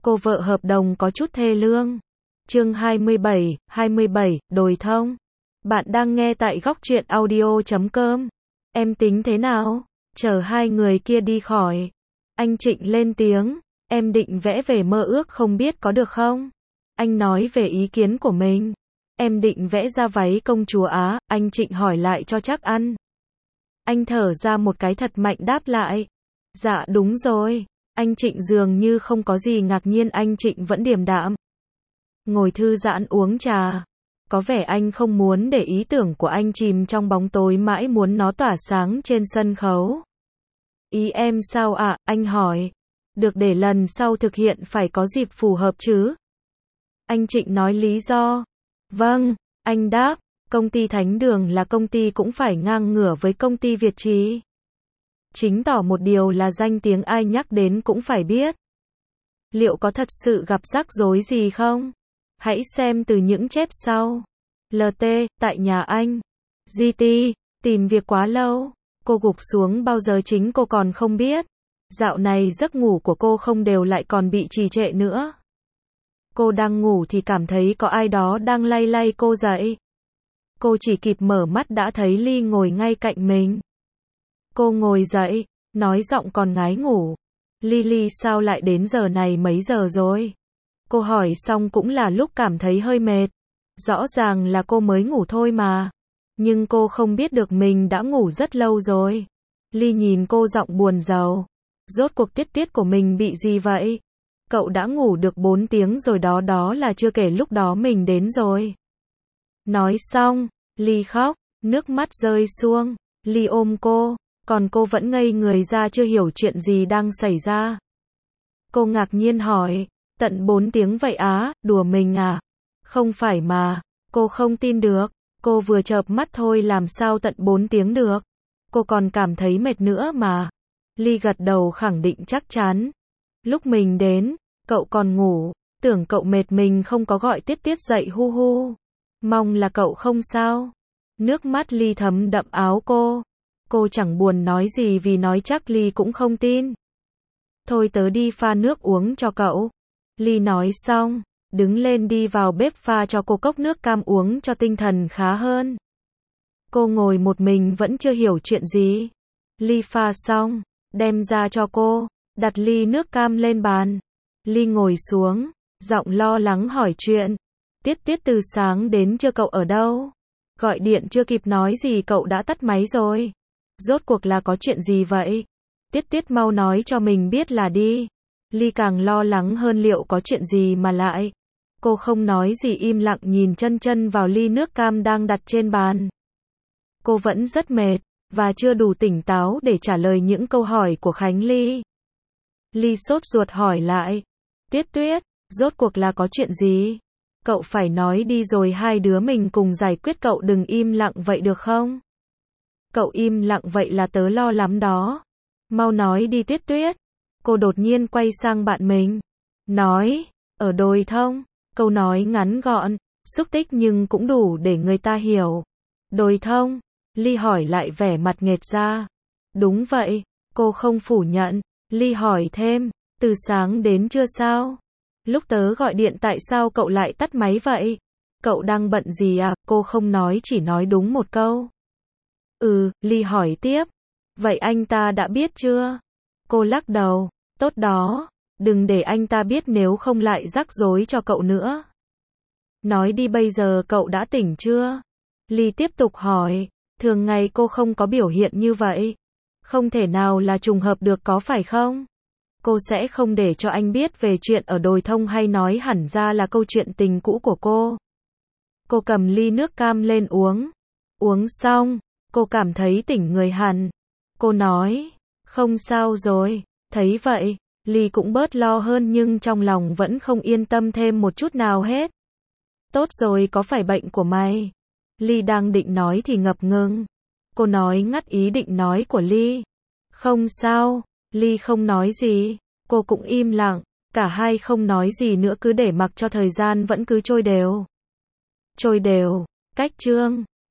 Cô vợ hợp đồng có chút thê lương. Chương 27, đồi thông. Bạn đang nghe tại góc truyện audio.com. Em tính thế nào? Chờ hai người kia đi khỏi. Anh Trịnh lên tiếng. Em định vẽ về mơ ước không biết có được không? Anh nói về ý kiến của mình. Em định vẽ ra váy công chúa Á, anh Trịnh hỏi lại cho chắc ăn. Anh thở ra một cái thật mạnh đáp lại. Dạ đúng rồi. Anh Trịnh dường như không có gì ngạc nhiên, anh Trịnh vẫn điềm đạm. Ngồi thư giãn uống trà. Có vẻ anh không muốn để ý tưởng của anh chìm trong bóng tối, mãi muốn nó tỏa sáng trên sân khấu. Ý em sao ạ? Anh hỏi. Được, để lần sau thực hiện phải có dịp phù hợp chứ. Anh Trịnh nói lý do. Vâng, anh đáp. Công ty Thánh Đường là công ty cũng phải ngang ngửa với công ty Việt Trì. Chính tỏ một điều là danh tiếng ai nhắc đến cũng phải biết. Liệu có thật sự gặp rắc rối gì không? Hãy xem từ những chép sau. LT, tại nhà anh. GT, tìm việc quá lâu. Cô gục xuống bao giờ chính cô còn không biết. Dạo này giấc ngủ của cô không đều, lại còn bị trì trệ nữa. Cô đang ngủ thì cảm thấy có ai đó đang lay lay cô dậy. Cô chỉ kịp mở mắt đã thấy Ly ngồi ngay cạnh mình. Cô ngồi dậy, nói giọng còn ngái ngủ. Ly, sao lại đến giờ này, mấy giờ rồi? Cô hỏi xong cũng là lúc cảm thấy hơi mệt. Rõ ràng là cô mới ngủ thôi mà. Nhưng cô không biết được mình đã ngủ rất lâu rồi. Ly nhìn cô giọng buồn rầu. Rốt cuộc tiết của mình bị gì vậy? Cậu đã ngủ được 4 tiếng rồi đó, đó là chưa kể lúc đó mình đến rồi. Nói xong, Ly khóc, nước mắt rơi xuống. Ly ôm cô, còn cô vẫn ngây người ra chưa hiểu chuyện gì đang xảy ra. Cô ngạc nhiên hỏi, tận 4 tiếng vậy á, đùa mình à? Không phải mà, cô không tin được. Cô vừa chợp mắt thôi, làm sao tận 4 tiếng được? Cô còn cảm thấy mệt nữa mà. Ly gật đầu khẳng định chắc chắn. Lúc mình đến, cậu còn ngủ, tưởng cậu mệt mình không có gọi Tiết dậy hu hu. Mong là cậu không sao. Nước mắt Ly thấm đậm áo cô. Cô chẳng buồn nói gì vì nói chắc Ly cũng không tin. Thôi tớ đi pha nước uống cho cậu. Ly nói xong, đứng lên đi vào bếp pha cho cô cốc nước cam uống cho tinh thần khá hơn. Cô ngồi một mình vẫn chưa hiểu chuyện gì. Ly pha xong, đem ra cho cô, đặt ly nước cam lên bàn. Ly ngồi xuống, giọng lo lắng hỏi chuyện. Tiết từ sáng đến chưa, cậu ở đâu? Gọi điện chưa kịp nói gì cậu đã tắt máy rồi. Rốt cuộc là có chuyện gì vậy? Tiết mau nói cho mình biết là đi. Ly càng lo lắng hơn, liệu có chuyện gì mà lại. Cô không nói gì, im lặng nhìn chân vào ly nước cam đang đặt trên bàn. Cô vẫn rất mệt, và chưa đủ tỉnh táo để trả lời những câu hỏi của Khánh Ly. Ly sốt ruột hỏi lại. Tuyết, rốt cuộc là có chuyện gì? Cậu phải nói đi rồi hai đứa mình cùng giải quyết, cậu đừng im lặng vậy được không? Cậu im lặng vậy là tớ lo lắm đó. Mau nói đi Tuyết. Cô đột nhiên quay sang bạn mình. Nói, ở đồi thông. Câu nói ngắn gọn, xúc tích nhưng cũng đủ để người ta hiểu. Đồi thông? Ly hỏi lại vẻ mặt nghệt ra. Đúng vậy, cô không phủ nhận. Ly hỏi thêm, từ sáng đến trưa sao? Lúc tớ gọi điện tại sao cậu lại tắt máy vậy? Cậu đang bận gì à? Cô không nói, chỉ nói đúng một câu. Ly hỏi tiếp. Vậy anh ta đã biết chưa? Cô lắc đầu. Tốt đó, đừng để anh ta biết, nếu không lại rắc rối cho cậu nữa. Nói đi, bây giờ cậu đã tỉnh chưa? Ly tiếp tục hỏi. Thường ngày cô không có biểu hiện như vậy. Không thể nào là trùng hợp được, có phải không? Cô sẽ không để cho anh biết về chuyện ở đồi thông, hay nói hẳn ra là câu chuyện tình cũ của cô. Cô cầm ly nước cam lên uống. Uống xong, cô cảm thấy tỉnh người hẳn. Cô nói, không sao rồi. Thấy vậy, Ly cũng bớt lo hơn, nhưng trong lòng vẫn không yên tâm thêm một chút nào hết. Tốt rồi, có phải bệnh của mày? Ly đang định nói thì ngập ngừng. Cô nói ngắt ý định nói của Ly. Không sao. Ly không nói gì. Cô cũng im lặng. Cả hai không nói gì nữa, cứ để mặc cho thời gian vẫn cứ trôi đều. Cách chương